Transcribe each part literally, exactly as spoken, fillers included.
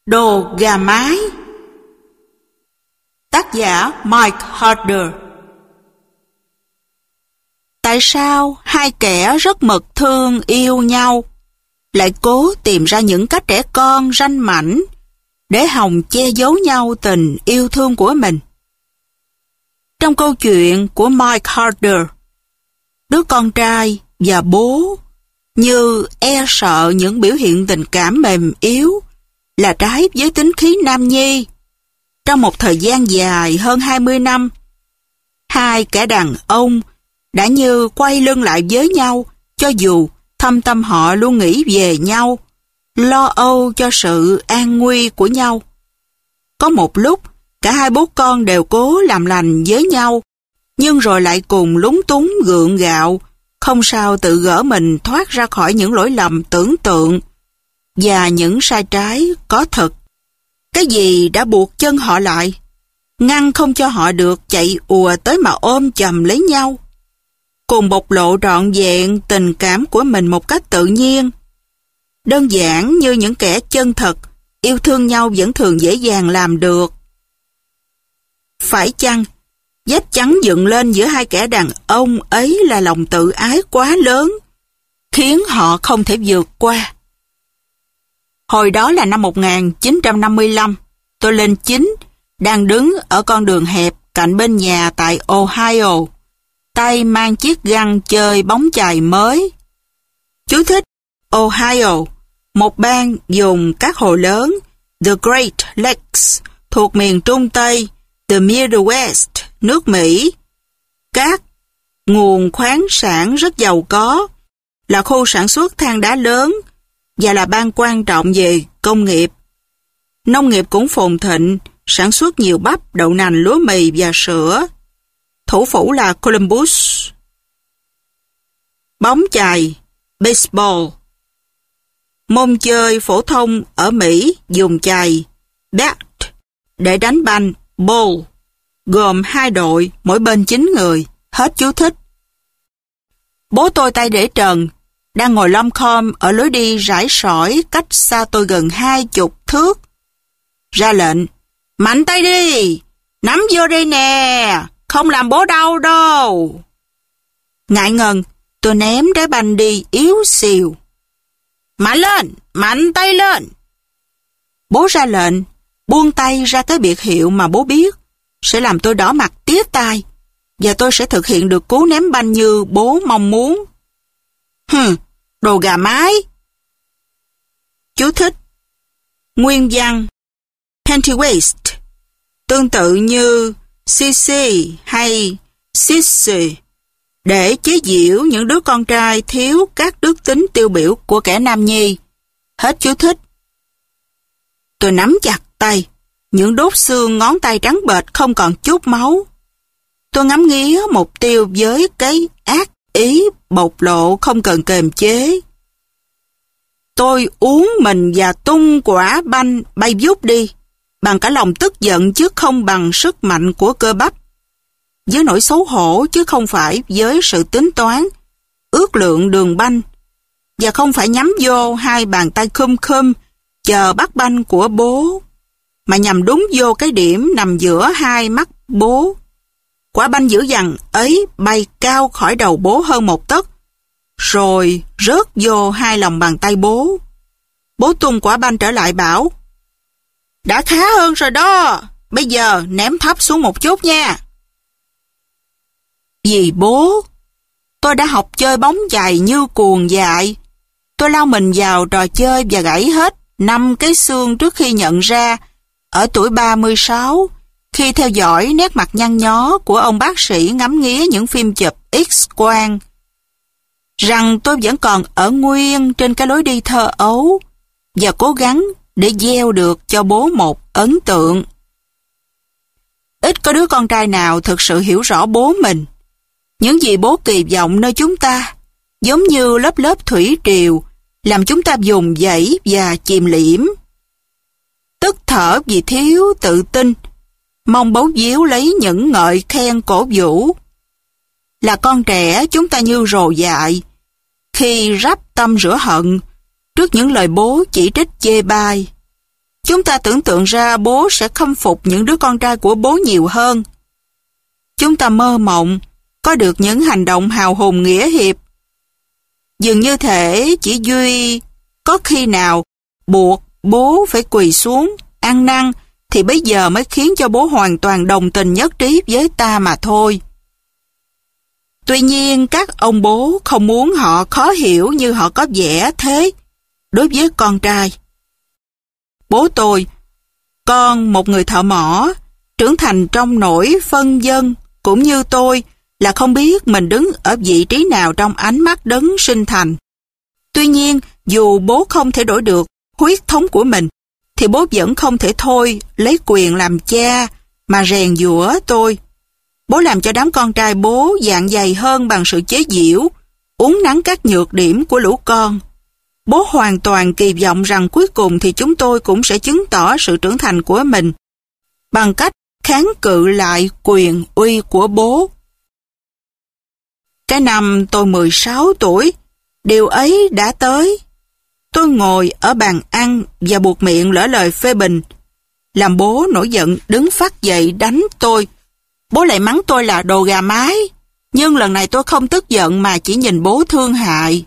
Đồ gà mái. Tác giả Mike Harder. Tại sao hai kẻ rất mực thương yêu nhau lại cố tìm ra những cách trẻ con ranh mãnh để hòng che giấu nhau tình yêu thương của mình? Trong câu chuyện của Mike Harder, đứa con trai và bố như e sợ những biểu hiện tình cảm mềm yếu là trái với tính khí nam nhi. Trong một thời gian dài hơn hai mươi năm, hai kẻ đàn ông đã như quay lưng lại với nhau, cho dù thâm tâm họ luôn nghĩ về nhau, lo âu cho sự an nguy của nhau. Có một lúc, cả hai bố con đều cố làm lành với nhau, nhưng rồi lại cùng lúng túng gượng gạo, không sao tự gỡ mình thoát ra khỏi những lỗi lầm tưởng tượng và những sai trái có thật. Cái gì đã buộc chân họ lại, ngăn không cho họ được chạy ùa tới mà ôm chầm lấy nhau, cùng bộc lộ trọn vẹn tình cảm của mình một cách tự nhiên. Đơn giản như những kẻ chân thật, yêu thương nhau vẫn thường dễ dàng làm được. Phải chăng, vết chắn dựng lên giữa hai kẻ đàn ông ấy là lòng tự ái quá lớn, khiến họ không thể vượt qua? Hồi đó là năm một nghìn chín trăm năm mươi lăm, tôi lên chín, đang đứng ở con đường hẹp cạnh bên nhà tại Ohio, tay mang chiếc găng chơi bóng chày mới. Chú thích: Ohio, một bang dùng các hồ lớn, The Great Lakes, thuộc miền Trung Tây, The Midwest, nước Mỹ. Các nguồn khoáng sản rất giàu có, là khu sản xuất than đá lớn và là bang quan trọng về công nghiệp. Nông nghiệp cũng phồn thịnh, sản xuất nhiều bắp, đậu nành, lúa mì và sữa. Thủ phủ là Columbus. Bóng chày, baseball. Môn chơi phổ thông ở Mỹ dùng chày, bat, để đánh banh, ball, gồm hai đội, mỗi bên chín người. Hết chú thích. Bố tôi tay để trần, đang ngồi lom khom ở lối đi rải sỏi cách xa tôi gần hai chục thước. Ra lệnh: mạnh tay đi, nắm vô đây nè, không làm bố đau đâu. Ngại ngần, tôi ném trái banh đi yếu xìu. Mạnh lên, mạnh tay lên. Bố ra lệnh, buông tay ra cái biệt hiệu mà bố biết sẽ làm tôi đỏ mặt tía tai, và tôi sẽ thực hiện được cú ném banh như bố mong muốn. Hừ, đồ gà mái. Chú thích: nguyên văn Pentewaist, tương tự như Sissy hay Sissy, để chế giễu những đứa con trai thiếu các đức tính tiêu biểu của kẻ nam nhi. Hết chú thích. Tôi nắm chặt tay, những đốt xương ngón tay trắng bệch không còn chút máu. Tôi ngắm nghía mục tiêu với cái ác ý bộc lộ không cần kềm chế. Tôi uống mình và tung quả banh bay vút đi, bằng cả lòng tức giận chứ không bằng sức mạnh của cơ bắp, với nỗi xấu hổ chứ không phải với sự tính toán, ước lượng đường banh, và không phải nhắm vô hai bàn tay khum khum chờ bắt banh của bố, mà nhằm đúng vô cái điểm nằm giữa hai mắt bố. Quả banh dữ dằn ấy bay cao khỏi đầu bố hơn một tấc, rồi rớt vô hai lòng bàn tay bố. Bố tung quả banh trở lại bảo: đã khá hơn rồi đó, bây giờ ném thấp xuống một chút nha. Vì bố, tôi đã học chơi bóng chày như cuồng dại. Tôi lao mình vào trò chơi và gãy hết năm cái xương trước khi nhận ra, ở tuổi ba mươi sáu, khi theo dõi nét mặt nhăn nhó của ông bác sĩ ngắm nghía những phim chụp X-quang, rằng tôi vẫn còn ở nguyên trên cái lối đi thơ ấu và cố gắng để gieo được cho bố một ấn tượng. Ít có đứa con trai nào thực sự hiểu rõ bố mình. Những gì bố kỳ vọng nơi chúng ta, giống như lớp lớp thủy triều, làm chúng ta vùng vẫy và chìm liễm. Tức thở vì thiếu tự tin, mong bấu víu lấy những ngợi khen cổ vũ. Là con trẻ, chúng ta như rồ dại, khi rắp tâm rửa hận trước những lời bố chỉ trích chê bai. Chúng ta tưởng tượng ra bố sẽ khâm phục những đứa con trai của bố nhiều hơn. Chúng ta mơ mộng có được những hành động hào hùng nghĩa hiệp. Dường như thể chỉ duy có khi nào buộc bố phải quỳ xuống, ăn năn thì bây giờ mới khiến cho bố hoàn toàn đồng tình nhất trí với ta mà thôi. Tuy nhiên các ông bố không muốn họ khó hiểu như họ có vẻ thế đối với con trai. Bố tôi, con một người thợ mỏ, trưởng thành trong nỗi phân vân, cũng như tôi, là không biết mình đứng ở vị trí nào trong ánh mắt đấng sinh thành. Tuy nhiên, dù bố không thể đổi được huyết thống của mình, thì bố vẫn không thể thôi lấy quyền làm cha mà rèn giũa tôi. Bố làm cho đám con trai bố dạng dày hơn bằng sự chế giễu, uốn nắn các nhược điểm của lũ con. Bố hoàn toàn kỳ vọng rằng cuối cùng thì chúng tôi cũng sẽ chứng tỏ sự trưởng thành của mình bằng cách kháng cự lại quyền uy của bố. Cái năm tôi mười sáu tuổi, điều ấy đã tới. Tôi ngồi ở bàn ăn và buột miệng lỡ lời phê bình, làm bố nổi giận đứng phát dậy đánh tôi. Bố lại mắng tôi là đồ gà mái, nhưng lần này tôi không tức giận mà chỉ nhìn bố thương hại.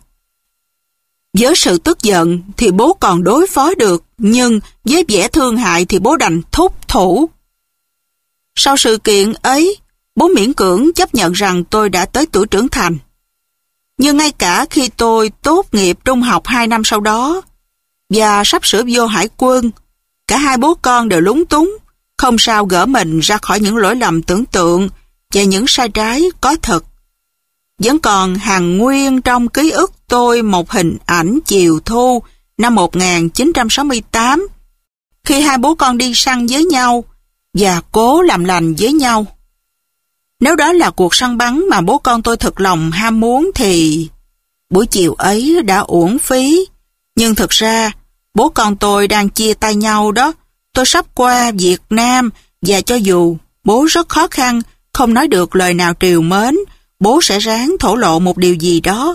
Với sự tức giận thì bố còn đối phó được, nhưng với vẻ thương hại thì bố đành thúc thủ. Sau sự kiện ấy, bố miễn cưỡng chấp nhận rằng tôi đã tới tuổi trưởng thành. Nhưng ngay cả khi tôi tốt nghiệp trung học hai năm sau đó và sắp sửa vô hải quân, cả hai bố con đều lúng túng, không sao gỡ mình ra khỏi những lỗi lầm tưởng tượng và những sai trái có thật. Vẫn còn hằng nguyên trong ký ức tôi một hình ảnh chiều thu năm một nghìn chín trăm sáu mươi tám, khi hai bố con đi săn với nhau và cố làm lành với nhau. Nếu đó là cuộc săn bắn mà bố con tôi thực lòng ham muốn thì buổi chiều ấy đã uổng phí. Nhưng thực ra, bố con tôi đang chia tay nhau đó. Tôi sắp qua Việt Nam và cho dù bố rất khó khăn, không nói được lời nào trìu mến, bố sẽ ráng thổ lộ một điều gì đó.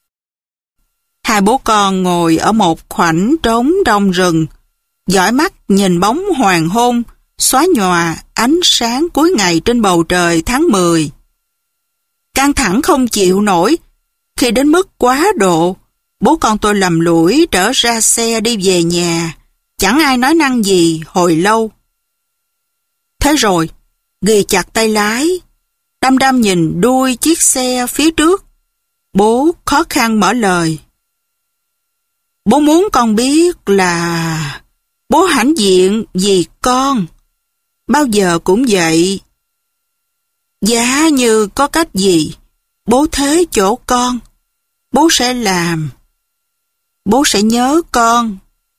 Hai bố con ngồi ở một khoảnh trống trong rừng, dõi mắt nhìn bóng hoàng hôn, xóa nhòa ánh sáng cuối ngày trên bầu trời tháng mười. Căng thẳng không chịu nổi, khi đến mức quá độ, bố con tôi lầm lũi trở ra xe đi về nhà, chẳng ai nói năng gì hồi lâu. Thế rồi, ghì chặt tay lái, đăm đăm nhìn đuôi chiếc xe phía trước, bố khó khăn mở lời. Bố muốn con biết là bố hãnh diện vì con, bao giờ cũng vậy. Giá như có cách gì, bố thế chỗ con, bố sẽ làm. Bố sẽ nhớ con.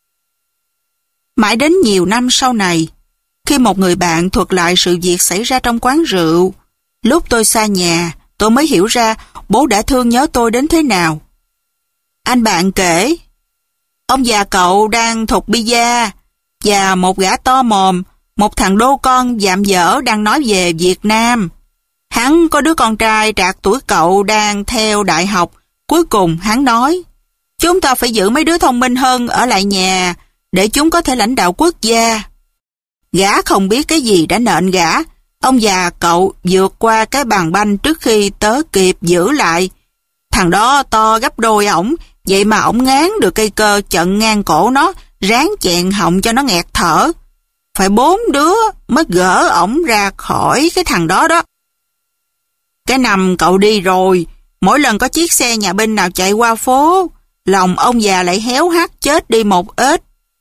Mãi đến nhiều năm sau này, khi một người bạn thuật lại sự việc xảy ra trong quán rượu, lúc tôi xa nhà, tôi mới hiểu ra bố đã thương nhớ tôi đến thế nào. Anh bạn kể, ông già cậu đang thục bia và một gã to mồm, một thằng đô con dạm dở đang nói về Việt Nam. Hắn có đứa con trai trạc tuổi cậu đang theo đại học. Cuối cùng hắn nói, chúng ta phải giữ mấy đứa thông minh hơn ở lại nhà để chúng có thể lãnh đạo quốc gia. Gã không biết cái gì đã nện gã. Ông già cậu vượt qua cái bàn banh trước khi tớ kịp giữ lại. Thằng đó to gấp đôi ổng, vậy mà ổng ngán được cây cơ chận ngang cổ nó, ráng chẹn họng cho nó nghẹt thở. Phải bốn đứa mới gỡ ổng ra khỏi cái thằng đó đó. Cái năm cậu đi rồi, mỗi lần có chiếc xe nhà binh nào chạy qua phố, lòng ông già lại héo hắt chết đi một ít.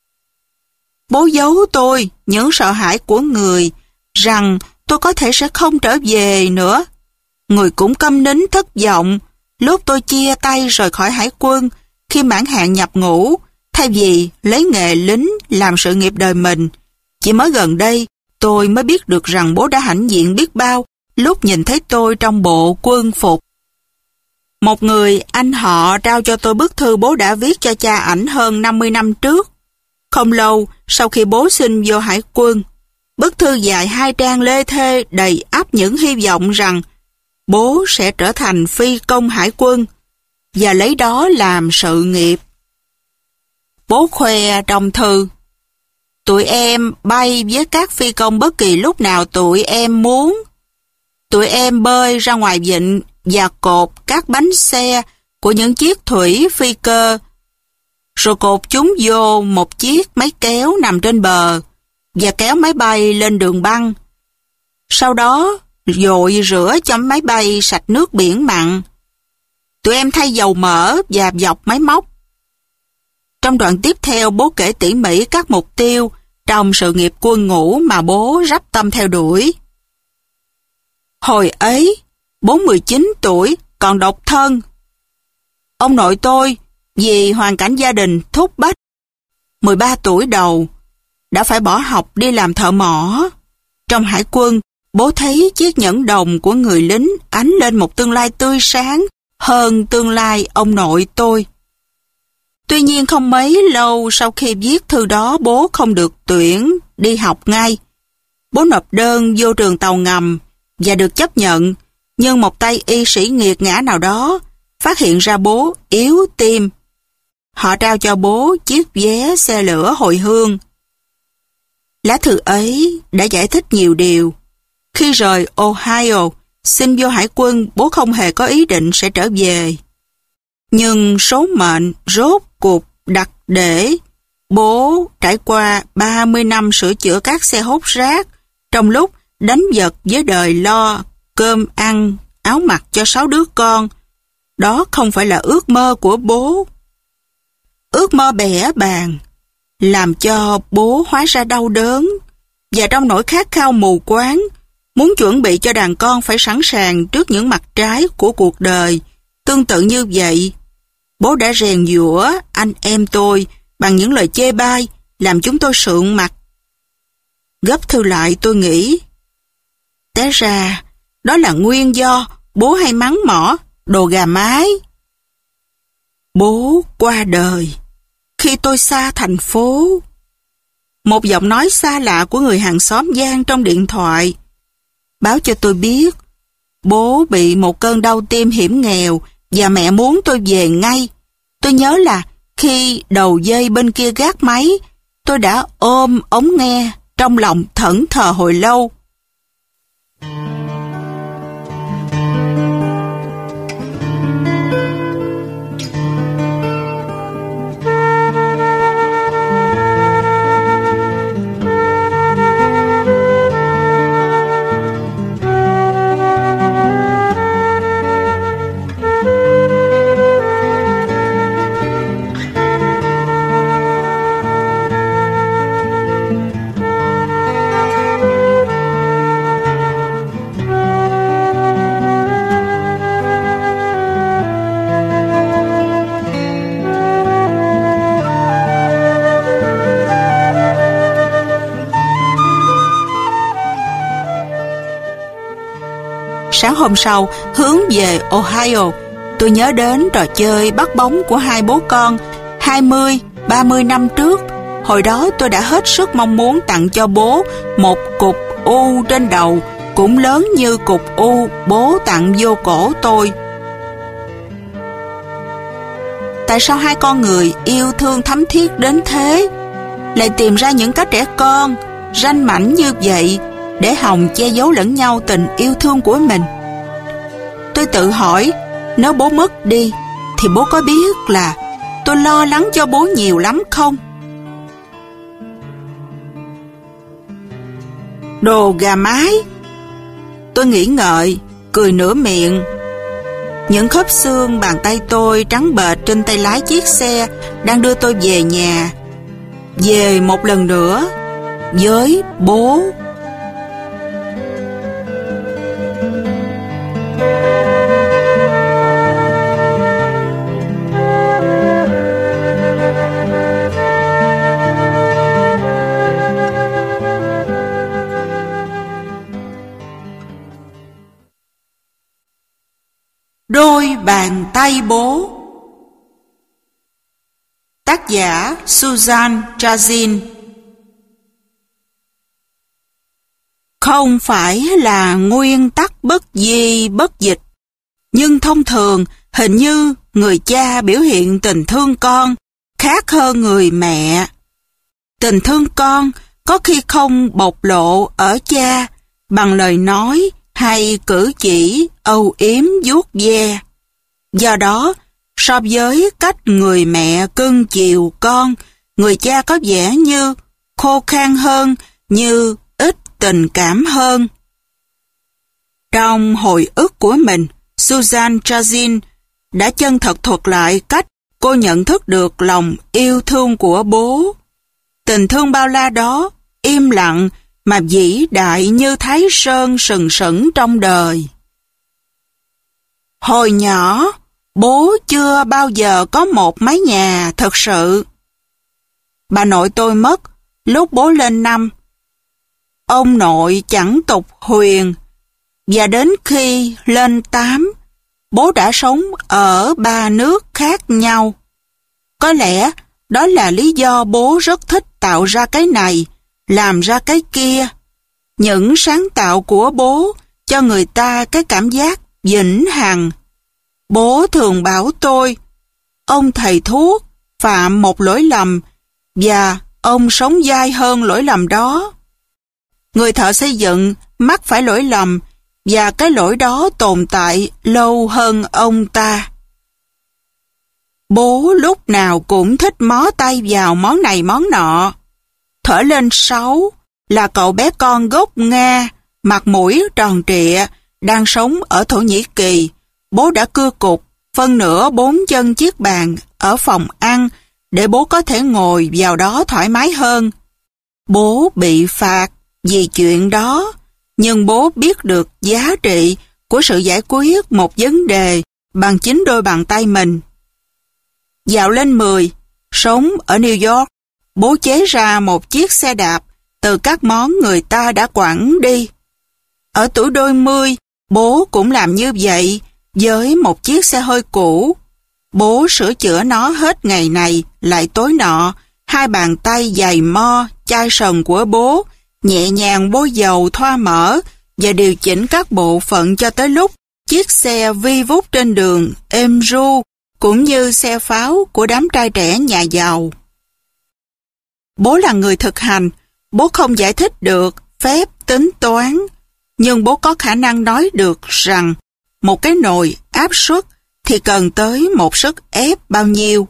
Bố giấu tôi những sợ hãi của người, rằng tôi có thể sẽ không trở về nữa. Người cũng câm nín thất vọng, lúc tôi chia tay rời khỏi hải quân, khi mãn hạn nhập ngũ, thay vì lấy nghề lính làm sự nghiệp đời mình. Chỉ mới gần đây, tôi mới biết được rằng bố đã hãnh diện biết bao lúc nhìn thấy tôi trong bộ quân phục. Một người anh họ trao cho tôi bức thư bố đã viết cho cha ảnh hơn năm mươi năm trước. Không lâu sau khi bố xin vô hải quân, bức thư dài hai trang lê thê đầy ắp những hy vọng rằng bố sẽ trở thành phi công hải quân và lấy đó làm sự nghiệp. Bố khoe trong thư, Tụi em bay với các phi công bất kỳ lúc nào tụi em muốn. Tụi em bơi ra ngoài vịnh và cột các bánh xe của những chiếc thủy phi cơ, rồi cột chúng vô một chiếc máy kéo nằm trên bờ và kéo máy bay lên đường băng. Sau đó dội rửa cho máy bay sạch nước biển mặn. Tụi em thay dầu mỡ và dọc máy móc. Trong đoạn tiếp theo, bố kể tỉ mỉ các mục tiêu trong sự nghiệp quân ngũ mà bố rắp tâm theo đuổi. Hồi ấy, bố mười chín tuổi, còn độc thân. Ông nội tôi, vì hoàn cảnh gia đình thúc bách, mười ba tuổi đầu, đã phải bỏ học đi làm thợ mỏ. Trong hải quân, bố thấy chiếc nhẫn đồng của người lính ánh lên một tương lai tươi sáng hơn tương lai ông nội tôi. Tuy nhiên không mấy lâu sau khi viết thư đó, bố không được tuyển đi học ngay. Bố nộp đơn vô trường tàu ngầm và được chấp nhận, nhưng một tay y sĩ nghiệt ngã nào đó phát hiện ra bố yếu tim. Họ trao cho bố chiếc vé xe lửa hồi hương. Lá thư ấy đã giải thích nhiều điều. Khi rời Ohio, xin vô hải quân, bố không hề có ý định sẽ trở về. Nhưng số mệnh rốt cuộc đặt để bố trải qua ba mươi năm sửa chữa các xe hốt rác, trong lúc đánh vật với đời lo cơm ăn, áo mặc cho sáu đứa con. Đó không phải là ước mơ của bố. Ước mơ bẻ bàng làm cho bố hóa ra đau đớn, và trong nỗi khát khao mù quáng muốn chuẩn bị cho đàn con phải sẵn sàng trước những mặt trái của cuộc đời. Tương tự như vậy, bố đã rèn giũa anh em tôi bằng những lời chê bai, làm chúng tôi sượng mặt. Gấp thư lại tôi nghĩ, té ra đó là nguyên do bố hay mắng mỏ đồ gà mái. Bố qua đời khi tôi xa thành phố. Một giọng nói xa lạ của người hàng xóm vang trong điện thoại, báo cho tôi biết bố bị một cơn đau tim hiểm nghèo và mẹ muốn tôi về ngay. Tôi nhớ là khi đầu dây bên kia gác máy, tôi đã ôm ống nghe, trong lòng thẫn thờ hồi lâu. Sáng hôm sau, hướng về Ohio, tôi nhớ đến trò chơi bắt bóng của hai bố con hai mươi, ba mươi năm trước. Hồi đó tôi đã hết sức mong muốn tặng cho bố một cục u trên đầu, cũng lớn như cục u bố tặng vô cổ tôi. Tại sao hai con người yêu thương thắm thiết đến thế lại tìm ra những cách trẻ con ranh mãnh như vậy để hòng che giấu lẫn nhau tình yêu thương của mình? Tôi tự hỏi, nếu bố mất đi thì bố có biết là tôi lo lắng cho bố nhiều lắm không? Đồ gà mái. Tôi nghĩ ngợi, cười nửa miệng. Những khớp xương bàn tay tôi trắng bệch trên tay lái chiếc xe đang đưa tôi về nhà. Về một lần nữa với bố. Đôi bàn tay bố. Tác giả Susan Chazin. Không phải là nguyên tắc bất di bất dịch, nhưng thông thường hình như người cha biểu hiện tình thương con khác hơn người mẹ. Tình thương con có khi không bộc lộ ở cha bằng lời nói hay cử chỉ âu yếm vuốt ve. Do đó, so với cách người mẹ cưng chiều con, người cha có vẻ như khô khan hơn, như ít tình cảm hơn. Trong hồi ức của mình, Susan Chazin đã chân thật thuật lại cách cô nhận thức được lòng yêu thương của bố. Tình thương bao la đó, im lặng mà vĩ đại như Thái Sơn sừng sững trong đời. Hồi nhỏ, bố chưa bao giờ có một mái nhà thật sự. Bà nội tôi mất lúc bố lên năm. Ông nội chẳng tục huyền, và đến khi lên tám, bố đã sống ở ba nước khác nhau. Có lẽ đó là lý do bố rất thích tạo ra cái này, làm ra cái kia. Những sáng tạo của bố cho người ta cái cảm giác vĩnh hằng. Bố thường bảo tôi, ông thầy thuốc phạm một lỗi lầm và ông sống dai hơn lỗi lầm đó. Người thợ xây dựng mắc phải lỗi lầm và cái lỗi đó tồn tại lâu hơn ông ta. Bố lúc nào cũng thích mó tay vào món này món nọ. Thở lên sáu là cậu bé con gốc Nga, mặt mũi tròn trịa, đang sống ở Thổ Nhĩ Kỳ. Bố đã cưa cục phân nửa bốn chân chiếc bàn ở phòng ăn để bố có thể ngồi vào đó thoải mái hơn. Bố bị phạt vì chuyện đó, nhưng bố biết được giá trị của sự giải quyết một vấn đề bằng chính đôi bàn tay mình. Dạo lên mười, sống ở New York, bố chế ra một chiếc xe đạp từ các món người ta đã quẳng đi. Ở tuổi đôi mươi, bố cũng làm như vậy với một chiếc xe hơi cũ. Bố sửa chữa nó hết ngày này lại tối nọ. Hai bàn tay dày mo, chai sần của bố nhẹ nhàng bôi dầu thoa mỡ và điều chỉnh các bộ phận cho tới lúc chiếc xe vi vút trên đường êm ru, cũng như xe pháo của đám trai trẻ nhà giàu. Bố là người thực hành, bố không giải thích được phép tính toán, nhưng bố có khả năng nói được rằng một cái nồi áp suất thì cần tới một sức ép bao nhiêu.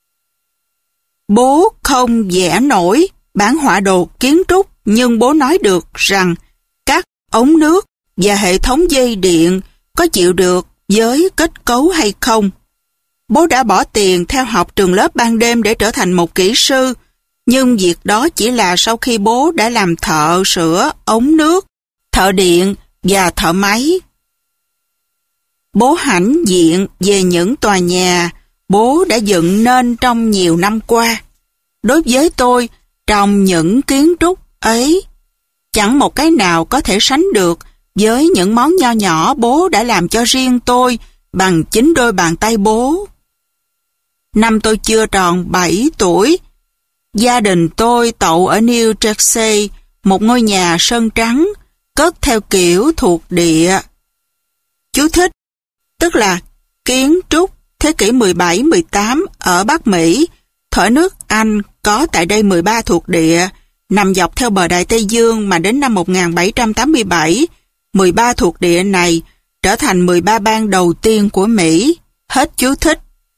Bố không vẽ nổi bản họa đồ kiến trúc, nhưng bố nói được rằng các ống nước và hệ thống dây điện có chịu được với kết cấu hay không. Bố đã bỏ tiền theo học trường lớp ban đêm để trở thành một kỹ sư, nhưng việc đó chỉ là sau khi bố đã làm thợ sửa ống nước, thợ điện và thợ máy. Bố hãnh diện về những tòa nhà bố đã dựng nên trong nhiều năm qua. Đối với tôi, trong những kiến trúc ấy, chẳng một cái nào có thể sánh được với những món nho nhỏ bố đã làm cho riêng tôi bằng chính đôi bàn tay bố. Năm tôi chưa tròn bảy tuổi, gia đình tôi tậu ở New Jersey, một ngôi nhà sơn trắng, cất theo kiểu thuộc địa. Chú thích, tức là kiến trúc thế kỷ mười bảy mười tám ở Bắc Mỹ. Thỏi nước Anh có tại đây mười ba thuộc địa, nằm dọc theo bờ Đại Tây Dương, mà đến năm một nghìn bảy trăm tám mươi bảy, mười ba thuộc địa này trở thành mười ba bang đầu tiên của Mỹ. Hết chú thích.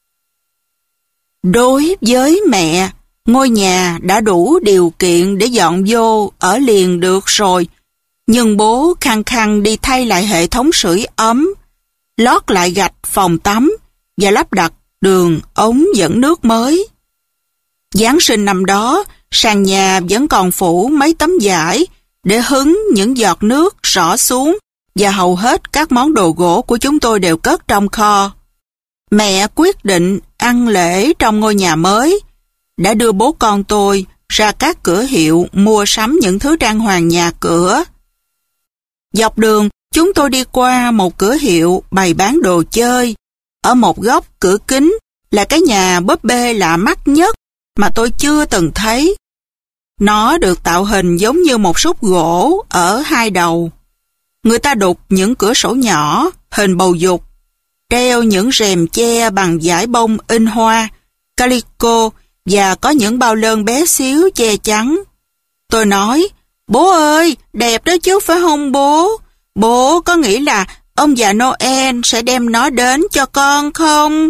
Đối với mẹ, ngôi nhà đã đủ điều kiện để dọn vô ở liền được rồi, nhưng bố khăng khăng đi thay lại hệ thống sưởi ấm, lót lại gạch phòng tắm và lắp đặt đường ống dẫn nước mới. Giáng sinh năm đó, sàn nhà vẫn còn phủ mấy tấm vải để hứng những giọt nước rỏ xuống, và hầu hết các món đồ gỗ của chúng tôi đều cất trong kho. Mẹ quyết định ăn lễ trong ngôi nhà mới, đã đưa bố con tôi ra các cửa hiệu mua sắm những thứ trang hoàng nhà cửa. Dọc đường, chúng tôi đi qua một cửa hiệu bày bán đồ chơi. Ở một góc cửa kính là cái nhà búp bê lạ mắt nhất mà tôi chưa từng thấy. Nó được tạo hình giống như một xúc gỗ ở hai đầu. Người ta đục những cửa sổ nhỏ, hình bầu dục, treo những rèm che bằng vải bông in hoa, calico và có những bao lơn bé xíu che chắn. Tôi nói, bố ơi, đẹp đó chứ phải không bố? Bố có nghĩ là ông già Noel sẽ đem nó đến cho con không?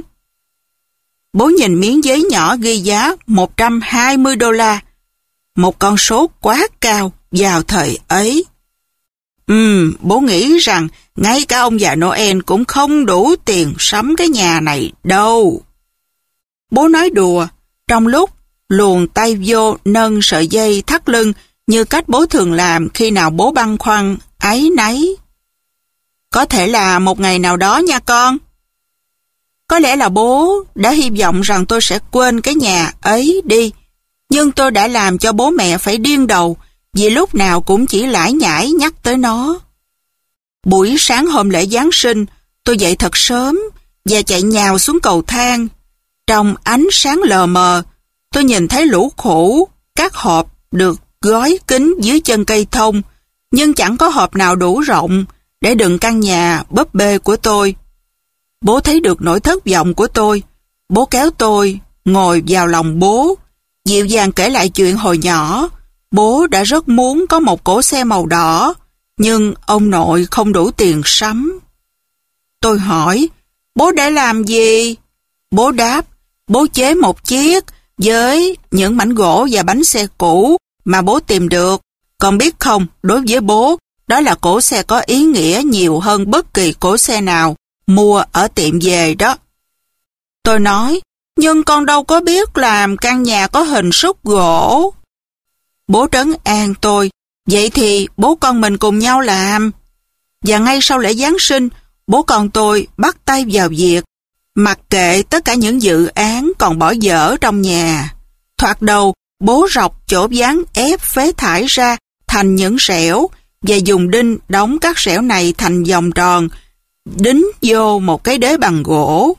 Bố nhìn miếng giấy nhỏ ghi giá một trăm hai mươi đô la, một con số quá cao vào thời ấy. Ừm, bố nghĩ rằng ngay cả ông già Noel cũng không đủ tiền sắm cái nhà này đâu. Bố nói đùa, trong lúc luồn tay vô nâng sợi dây thắt lưng như cách bố thường làm khi nào bố băn khoăn, áy náy. Có thể là một ngày nào đó nha con. Có lẽ là bố đã hy vọng rằng tôi sẽ quên cái nhà ấy đi, nhưng tôi đã làm cho bố mẹ phải điên đầu vì lúc nào cũng chỉ lải nhải nhắc tới nó. Buổi sáng hôm lễ Giáng sinh, tôi dậy thật sớm và chạy nhào xuống cầu thang. Trong ánh sáng lờ mờ, tôi nhìn thấy lũ khổ, các hộp được gói kín dưới chân cây thông, nhưng chẳng có hộp nào đủ rộng để đựng căn nhà búp bê của tôi. Bố thấy được nỗi thất vọng của tôi. Bố kéo tôi ngồi vào lòng bố, dịu dàng kể lại chuyện hồi nhỏ. Bố đã rất muốn có một cỗ xe màu đỏ, nhưng ông nội không đủ tiền sắm. Tôi hỏi, bố để làm gì? Bố đáp, bố chế một chiếc với những mảnh gỗ và bánh xe cũ mà bố tìm được. Con biết không, đối với bố, đó là cỗ xe có ý nghĩa nhiều hơn bất kỳ cỗ xe nào mua ở tiệm về đó. Tôi nói, nhưng con đâu có biết làm căn nhà có hình xúc gỗ. Bố trấn an tôi, vậy thì bố con mình cùng nhau làm. Và ngay sau lễ Giáng sinh, bố con tôi bắt tay vào việc, mặc kệ tất cả những dự án còn bỏ dở trong nhà. Thoạt đầu, bố rọc chỗ ván ép phế thải ra thành những xẻo và dùng đinh đóng các xẻo này thành vòng tròn, đính vô một cái đế bằng gỗ.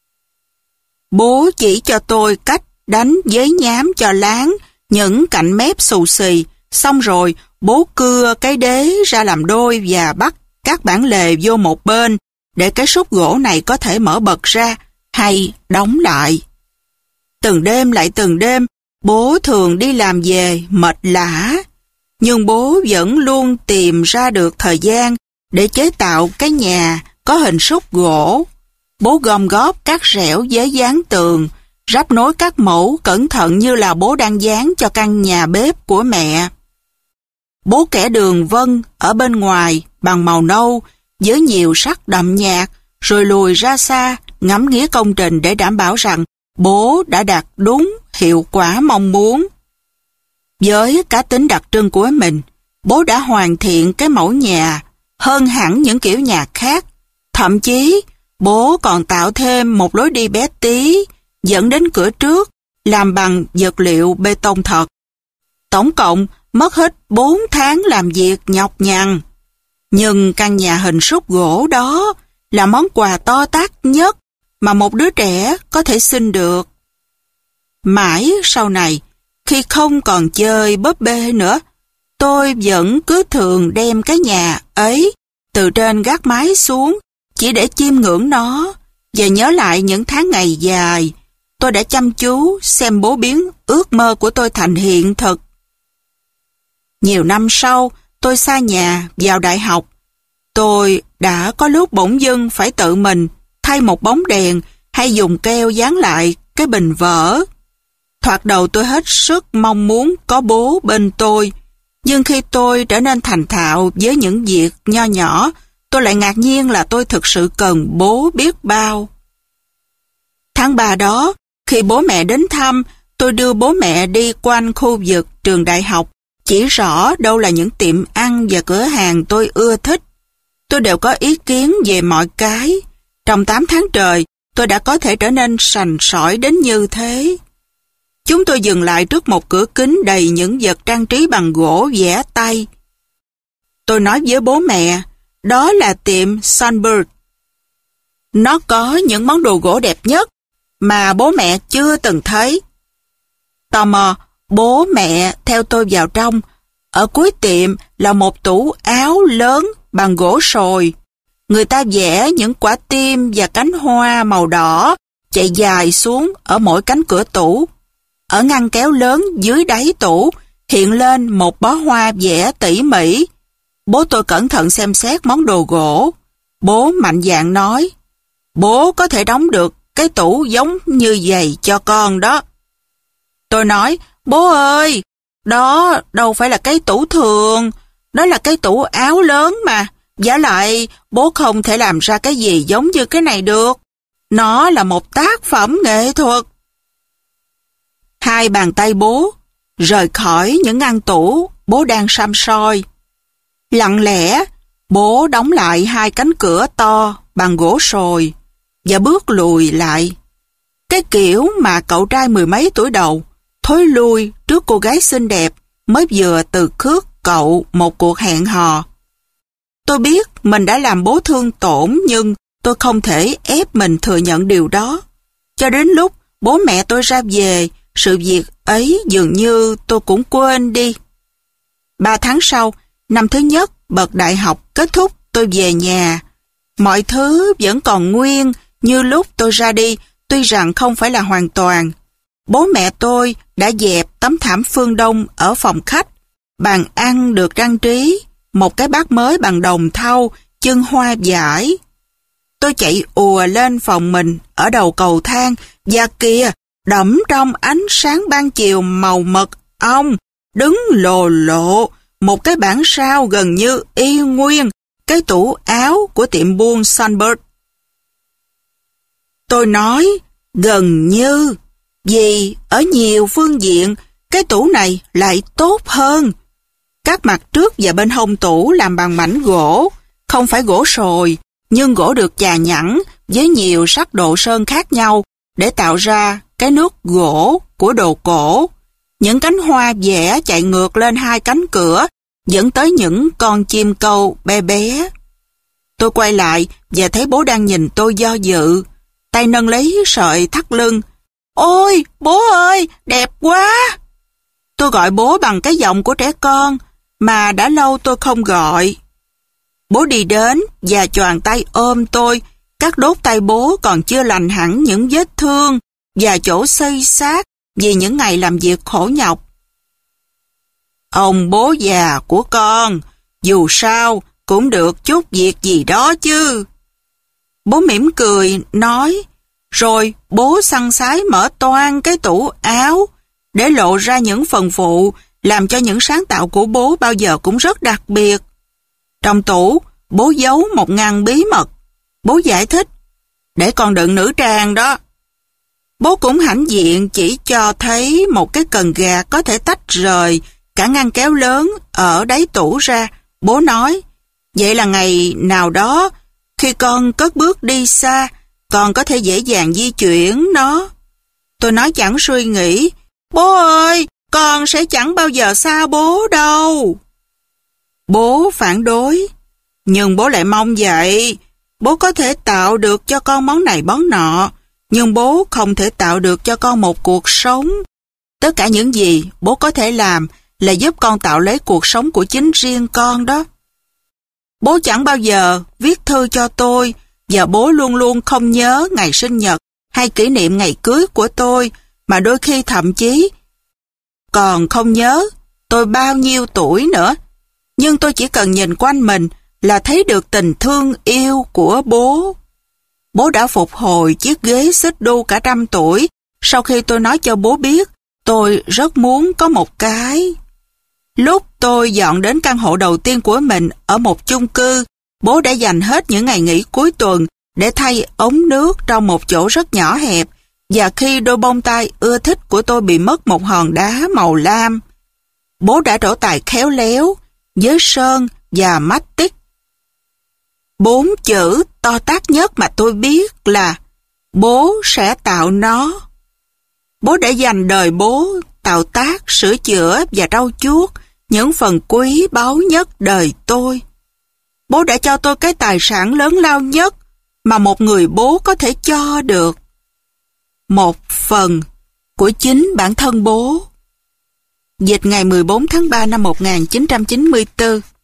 Bố chỉ cho tôi cách đánh giấy nhám cho láng những cạnh mép xù xì, xong rồi bố cưa cái đế ra làm đôi và bắt các bản lề vô một bên để cái xúc gỗ này có thể mở bật ra hay đóng lại. Từng đêm lại từng đêm, bố thường đi làm về mệt lả, nhưng bố vẫn luôn tìm ra được thời gian để chế tạo cái nhà có hình xúc gỗ. Bố gom góp các rẻo giấy dán tường, ráp nối các mẫu cẩn thận như là bố đang dán cho căn nhà bếp của mẹ. Bố kẻ đường vân ở bên ngoài bằng màu nâu với nhiều sắc đậm nhạt, rồi lùi ra xa ngắm nghía công trình để đảm bảo rằng bố đã đạt đúng hiệu quả mong muốn. Với cá tính đặc trưng của mình, bố đã hoàn thiện cái mẫu nhà hơn hẳn những kiểu nhà khác. Thậm chí, bố còn tạo thêm một lối đi bé tí dẫn đến cửa trước, làm bằng vật liệu bê tông thật. Tổng cộng mất hết bốn tháng làm việc nhọc nhằn. Nhưng căn nhà hình xúc gỗ đó là món quà to tát nhất mà một đứa trẻ có thể xin được. Mãi sau này, khi không còn chơi búp bê nữa, tôi vẫn cứ thường đem cái nhà ấy từ trên gác mái xuống chỉ để chiêm ngưỡng nó và nhớ lại những tháng ngày dài tôi đã chăm chú xem bố biến ước mơ của tôi thành hiện thực. Nhiều năm sau, tôi xa nhà vào đại học. Tôi đã có lúc bỗng dưng phải tự mình thay một bóng đèn hay dùng keo dán lại cái bình vỡ. Thoạt đầu tôi hết sức mong muốn có bố bên tôi, nhưng khi tôi trở nên thành thạo với những việc nho nhỏ, tôi lại ngạc nhiên là tôi thực sự cần bố biết bao. Tháng ba đó, khi bố mẹ đến thăm, tôi đưa bố mẹ đi quanh khu vực trường đại học, chỉ rõ đâu là những tiệm ăn và cửa hàng tôi ưa thích. Tôi đều có ý kiến về mọi cái. Trong tám tháng trời, tôi đã có thể trở nên sành sỏi đến như thế. Chúng tôi dừng lại trước một cửa kính đầy những vật trang trí bằng gỗ vẽ tay. Tôi nói với bố mẹ, đó là tiệm Sunbird. Nó có những món đồ gỗ đẹp nhất mà bố mẹ chưa từng thấy. Tò mò, bố mẹ theo tôi vào trong. Ở cuối tiệm là một tủ áo lớn bằng gỗ sồi. Người ta vẽ những quả tim và cánh hoa màu đỏ chạy dài xuống ở mỗi cánh cửa tủ. ở ngăn kéo lớn dưới đáy tủ hiện lên một bó hoa vẽ tỉ mỉ. Bố tôi cẩn thận xem xét món đồ gỗ. Bố mạnh dạn nói, bố có thể đóng được cái tủ giống như vậy cho con đó. Tôi nói, bố ơi, đó đâu phải là cái tủ thường, đó là cái tủ áo lớn mà. Vả lại, bố không thể làm ra cái gì giống như cái này được. Nó là một tác phẩm nghệ thuật. Hai bàn tay bố rời khỏi những ngăn tủ bố đang săm soi. Lặng lẽ, bố đóng lại hai cánh cửa to bằng gỗ sồi và bước lùi lại. Cái kiểu mà cậu trai mười mấy tuổi đầu thối lui trước cô gái xinh đẹp mới vừa từ khước cậu một cuộc hẹn hò. Tôi biết mình đã làm bố thương tổn, nhưng tôi không thể ép mình thừa nhận điều đó. Cho đến lúc bố mẹ tôi ra về, sự việc ấy dường như tôi cũng quên đi. Ba tháng sau, năm thứ nhất bậc đại học kết thúc, tôi về nhà. Mọi thứ vẫn còn nguyên như lúc tôi ra đi, tuy rằng không phải là hoàn toàn. Bố mẹ tôi đã dẹp tấm thảm phương đông ở phòng khách. Bàn ăn được trang trí, một cái bát mới bằng đồng thau, chân hoa dải. Tôi chạy ùa lên phòng mình ở đầu cầu thang, và kìa, đẫm trong ánh sáng ban chiều màu mật ong, đứng lồ lộ, một cái bản sao gần như y nguyên, cái tủ áo của tiệm buôn Sunbird. Tôi nói, gần như, vì ở nhiều phương diện, cái tủ này lại tốt hơn. Các mặt trước và bên hông tủ làm bằng mảnh gỗ, không phải gỗ sồi, nhưng gỗ được chà nhẵn với nhiều sắc độ sơn khác nhau để tạo ra cái nước gỗ của đồ cổ. Những cánh hoa vẽ chạy ngược lên hai cánh cửa, dẫn tới những con chim câu bé bé. Tôi quay lại và thấy bố đang nhìn tôi do dự, tay nâng lấy sợi thắt lưng. Ôi, bố ơi, đẹp quá! Tôi gọi bố bằng cái giọng của trẻ con mà đã lâu tôi không gọi. Bố đi đến và choàng tay ôm tôi. Các đốt tay bố còn chưa lành hẳn những vết thương và chỗ xây xát vì những ngày làm việc khổ nhọc. Ông bố già của con, dù sao cũng được chút việc gì đó chứ. Bố mỉm cười, nói, rồi bố săn sái mở toang cái tủ áo để lộ ra những phần phụ làm cho những sáng tạo của bố bao giờ cũng rất đặc biệt. Trong tủ, bố giấu một ngăn bí mật. Bố giải thích, để con đựng nữ trang đó. Bố cũng hãnh diện chỉ cho thấy một cái cần gạt có thể tách rời cả ngăn kéo lớn ở đáy tủ ra. Bố nói, vậy là ngày nào đó, khi con cất bước đi xa, con có thể dễ dàng di chuyển nó. Tôi nói chẳng suy nghĩ, bố ơi, con sẽ chẳng bao giờ xa bố đâu. Bố phản đối, nhưng bố lại mong vậy. Bố có thể tạo được cho con món này món nọ, nhưng bố không thể tạo được cho con một cuộc sống. Tất cả những gì bố có thể làm là giúp con tạo lấy cuộc sống của chính riêng con đó. Bố chẳng bao giờ viết thư cho tôi, và bố luôn luôn không nhớ ngày sinh nhật hay kỷ niệm ngày cưới của tôi, mà đôi khi thậm chí còn không nhớ tôi bao nhiêu tuổi nữa. Nhưng tôi chỉ cần nhìn quanh mình là thấy được tình thương yêu của bố. Bố đã phục hồi chiếc ghế xích đu cả trăm tuổi sau khi tôi nói cho bố biết tôi rất muốn có một cái. Lúc tôi dọn đến căn hộ đầu tiên của mình ở một chung cư, bố đã dành hết những ngày nghỉ cuối tuần để thay ống nước trong một chỗ rất nhỏ hẹp, và khi đôi bông tai ưa thích của tôi bị mất một hòn đá màu lam, bố đã trổ tài khéo léo với sơn và mách tích. Bốn chữ to tát nhất mà tôi biết là bố sẽ tạo nó. Bố đã dành đời bố tạo tác, sửa chữa và trau chuốt những phần quý báu nhất đời tôi. Bố đã cho tôi cái tài sản lớn lao nhất mà một người bố có thể cho được. Một phần của chính bản thân bố. Dịch ngày mười bốn tháng ba năm một nghìn chín trăm chín mươi tư.